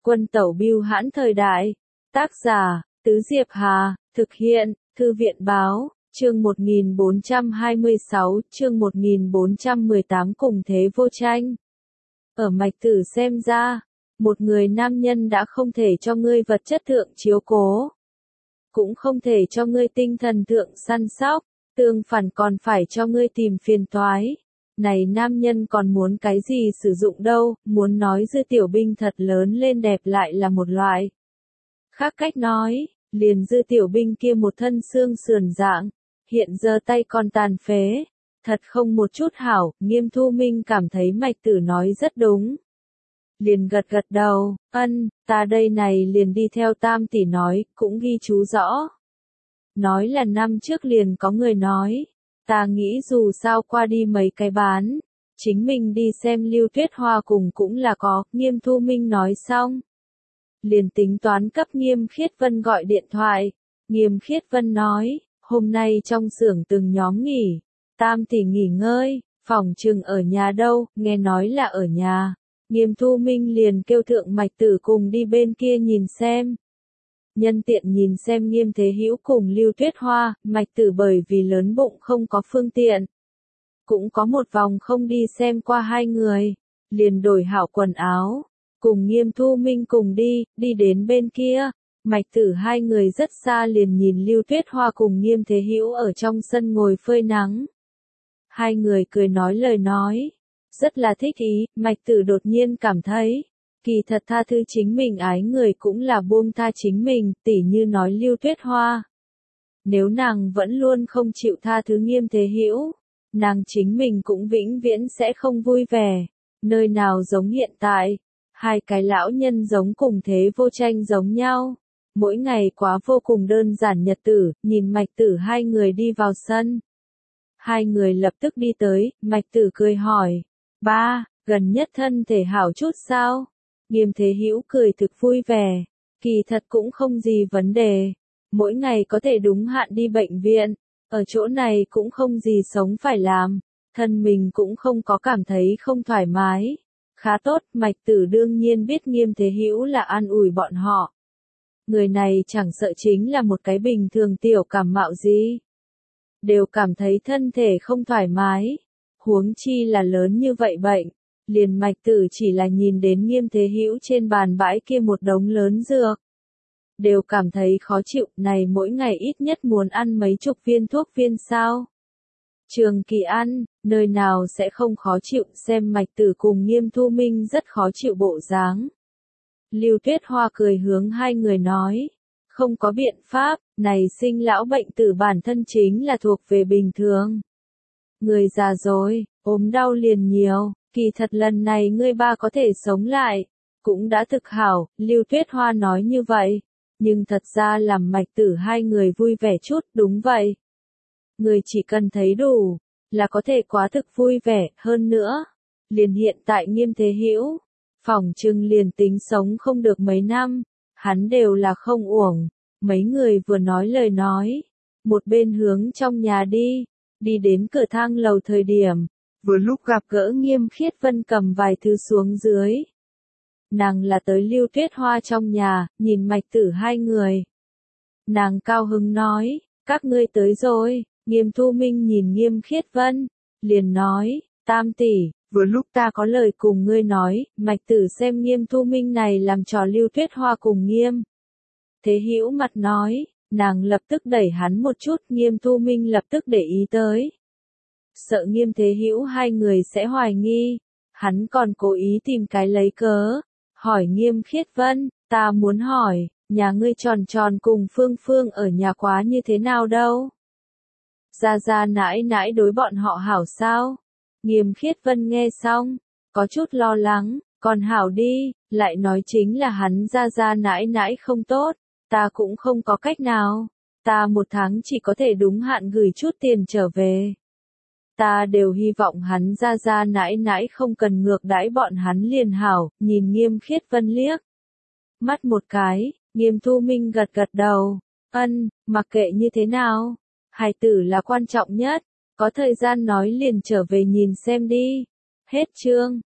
Quân tẩu bưu hãn thời đại. Tác giả, Tứ Diệp Hà, thực hiện, Thư viện báo, chương 1426, chương 1418 cùng thế vô tranh. Ở Mạch Tử xem ra, một người nam nhân đã không thể cho ngươi vật chất thượng chiếu cố, cũng không thể cho ngươi tinh thần thượng săn sóc, tương phản còn phải cho ngươi tìm phiền toái. Này nam nhân còn muốn cái gì sử dụng đâu, muốn nói Dư Tiểu Binh thật lớn lên đẹp lại là một loại. Khác cách nói, liền Dư Tiểu Binh kia một thân xương sườn dạng, hiện giờ tay còn tàn phế, thật không một chút hảo. Nghiêm Thu Minh cảm thấy Mạch Tử nói rất đúng. Liền gật gật đầu, ta đây này liền đi theo Tam tỷ nói, cũng ghi chú rõ. Nói là năm trước liền có người nói, ta nghĩ dù sao qua đi mấy cái bán, chính mình đi xem Lưu Tuyết Hoa cùng cũng là có. Nghiêm Thu Minh nói xong, liền tính toán cấp Nghiêm Khiết Vân gọi điện thoại. Nghiêm Khiết Vân nói, hôm nay trong xưởng từng nhóm nghỉ, Tam tỷ nghỉ ngơi, phòng trừng ở nhà đâu, nghe nói là ở nhà. Nghiêm Thu Minh liền kêu thượng Mạch Tử cùng đi bên kia nhìn xem. Nhân tiện nhìn xem Nghiêm Thế Hữu cùng Lưu Tuyết Hoa. Mạch Tử bởi vì lớn bụng không có phương tiện, cũng có một vòng không đi xem qua hai người, liền đổi hảo quần áo, cùng Nghiêm Thu Minh cùng đi đến bên kia. Mạch Tử hai người rất xa liền nhìn Lưu Tuyết Hoa cùng Nghiêm Thế Hữu ở trong sân ngồi phơi nắng. Hai người cười nói lời nói, rất là thích ý. Mạch Tử đột nhiên cảm thấy, kỳ thật tha thứ chính mình ái người cũng là buông tha chính mình, tỉ như nói Lưu Tuyết Hoa. Nếu nàng vẫn luôn không chịu tha thứ Nghiêm Thế Hữu, nàng chính mình cũng vĩnh viễn sẽ không vui vẻ. Nơi nào giống hiện tại, hai cái lão nhân giống cùng thế vô tranh giống nhau. Mỗi ngày quá vô cùng đơn giản nhật tử. Nhìn Mạch Tử hai người đi vào sân, hai người lập tức đi tới. Mạch Tử cười hỏi, ba, gần nhất thân thể hảo chút sao? Nghiêm Thế Hữu cười thực vui vẻ, kỳ thật cũng không gì vấn đề, mỗi ngày có thể đúng hạn đi bệnh viện, ở chỗ này cũng không gì sống phải làm, thân mình cũng không có cảm thấy không thoải mái, khá tốt. Mạch Tử đương nhiên biết Nghiêm Thế Hữu là an ủi bọn họ. Người này chẳng sợ chính là một cái bình thường tiểu cảm mạo gì, đều cảm thấy thân thể không thoải mái, huống chi là lớn như vậy bệnh. Liền Mạch Tử chỉ là nhìn đến Nghiêm Thế Hữu trên bàn bãi kia một đống lớn dược, đều cảm thấy khó chịu. Này mỗi ngày ít nhất muốn ăn mấy chục viên thuốc viên sao? Trường kỳ ăn, nơi nào sẽ không khó chịu. Xem Mạch Tử cùng Nghiêm Thu Minh rất khó chịu bộ dáng, Lưu Tuyết Hoa cười hướng hai người nói, không có biện pháp, này sinh lão bệnh tử bản thân chính là thuộc về bình thường. Người già rồi, ốm đau liền nhiều, kỳ thật lần này ngươi ba có thể sống lại, cũng đã thực hảo. Lưu Tuyết Hoa nói như vậy, nhưng thật ra làm Mạch Tử hai người vui vẻ chút. Đúng vậy, người chỉ cần thấy đủ, là có thể quá thực vui vẻ. Hơn nữa, liền hiện tại Nghiêm Thế Hữu, phỏng chừng liền tính sống không được mấy năm, hắn đều là không uổng. Mấy người vừa nói lời nói, một bên hướng trong nhà đi đến cửa thang lầu thời điểm, vừa lúc gặp gỡ Nghiêm Khiết Vân cầm vài thứ xuống dưới. Nàng là tới Lưu Tuyết Hoa trong nhà, nhìn Mạch Tử hai người. Nàng cao hứng nói, các ngươi tới rồi. Nghiêm Thu Minh nhìn Nghiêm Khiết Vân, liền nói, Tam tỷ, vừa lúc ta có lời cùng ngươi nói. Mạch Tử xem Nghiêm Thu Minh này làm trò Lưu Tuyết Hoa cùng Nghiêm Thế Hữu mặt nói, nàng lập tức đẩy hắn một chút. Nghiêm Thu Minh lập tức để ý tới, sợ Nghiêm Thế Hữu hai người sẽ hoài nghi, hắn còn cố ý tìm cái lấy cớ, hỏi Nghiêm Khiết Vân, ta muốn hỏi, nhà ngươi Tròn Tròn cùng Phương Phương ở nhà quá như thế nào đâu? Gia Gia nãi nãi đối bọn họ hảo sao? Nghiêm Khiết Vân nghe xong, có chút lo lắng, còn hảo đi, lại nói chính là hắn Gia Gia nãi nãi không tốt, ta cũng không có cách nào, ta một tháng chỉ có thể đúng hạn gửi chút tiền trở về. Ta đều hy vọng hắn Gia Gia nãi nãi không cần ngược đãi bọn hắn liền hảo. Nhìn Nghiêm Khiết Vân liếc mắt một cái, Nghiêm Thu Minh gật gật đầu, mặc kệ như thế nào, hài tử là quan trọng nhất, có thời gian nói liền trở về nhìn xem đi. Hết chương.